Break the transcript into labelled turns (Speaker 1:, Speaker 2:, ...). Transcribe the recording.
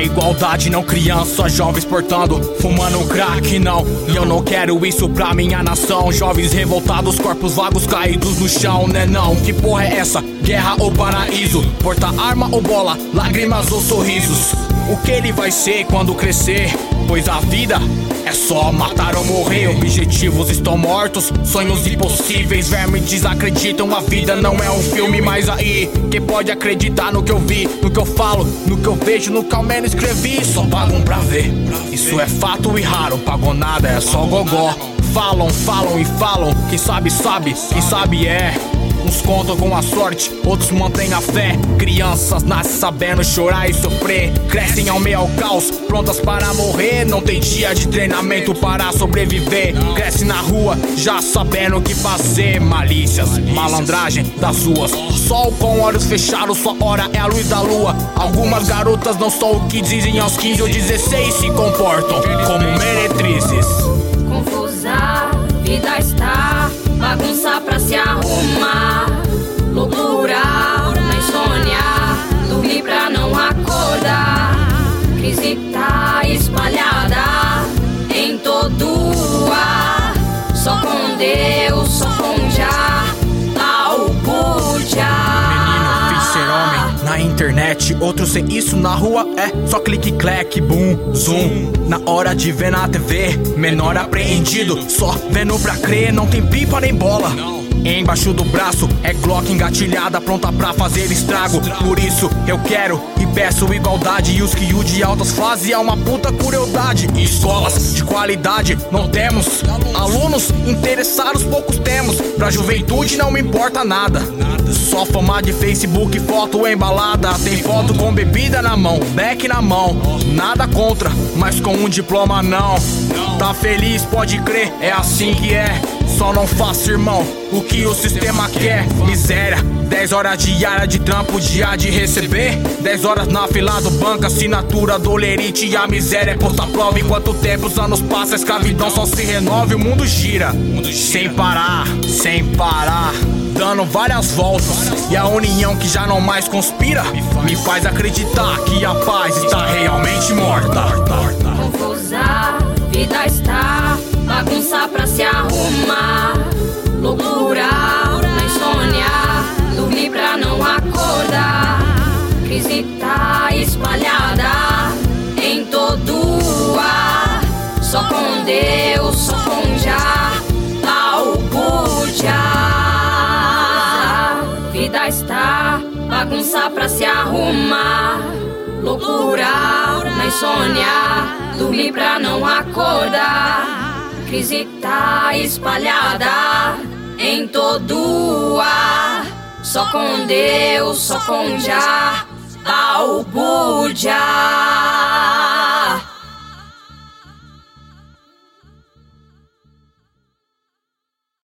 Speaker 1: igualdade, não crianças, jovens portando, fumando crack, não. E eu não quero isso pra minha nação. Jovens revoltados, corpos vagos caídos no chão, né não? Que porra é essa? Guerra ou paraíso? Porta arma ou bola? Lágrimas ou sorrisos? O que ele vai ser quando crescer? Pois a vida é só matar ou morrer. Objetivos estão mortos, sonhos impossíveis. Vermes desacreditam, a vida não é um filme. Mas aí, quem pode acreditar no que eu vi, no que eu falo, no que eu vejo, no que ao menos escrevi? Só pagam pra ver, isso é fato e raro. Pagou nada, é só gogó. Falam e falam, quem sabe sabe, quem sabe é. Uns contam com a sorte, outros mantêm a fé. Crianças nascem sabendo chorar e sofrer, crescem ao meio ao caos, prontas para morrer. Não tem dia de treinamento para sobreviver. Cresce na rua, já sabendo o que fazer. Malícias, malandragem das ruas. Sol com olhos fechados, sua hora é a luz da lua. Algumas garotas não são o que dizem aos 15 ou 16. Se comportam como meretrizes.
Speaker 2: Confusa, vida está, bagunça pra se arrumar. Loucura, na insônia, dormir pra não acordar. Crise tá espalhada em todo o ar. Só com Deus, só com Jah,
Speaker 1: na internet, outros sem isso na rua é só clique, clack, boom, zoom. Na hora de ver na TV, menor apreendido, só vendo pra crer, não tem pipa nem bola. Embaixo do braço é Glock engatilhada, pronta pra fazer estrago. Por isso eu quero e peço igualdade. E os que o de altas fazem é uma puta crueldade. Escolas de qualidade não temos, alunos interessados poucos temos. Pra juventude não me importa nada, só fama de Facebook, foto embalada. Tem foto com bebida na mão, beck na mão. Nada contra, mas com um diploma não. Tá feliz, pode crer, é assim que é. Só não faço, irmão, o que o sistema quer. Miséria, 10 horas diária de trampo, dia de receber 10 horas na fila do banco, assinatura do lerite. E a miséria é posta à prova. Enquanto o tempo, os anos passam, a escravidão só se renova e o mundo gira sem parar, dando várias voltas. E a união que já não mais conspira me faz acreditar que a paz está realmente morta.
Speaker 2: Confusa, vida está, bagunça pra se arrumar. Loucura, na insônia, dormir pra não acordar. Crise tá espalhada em todo o ar. Só com Deus, só com Jah, vida está, bagunça pra se arrumar. Loucura, na insônia, dormir pra não acordar. Crise tá espalhada em todo o ar. Só com Deus, só com Jah, Albuja.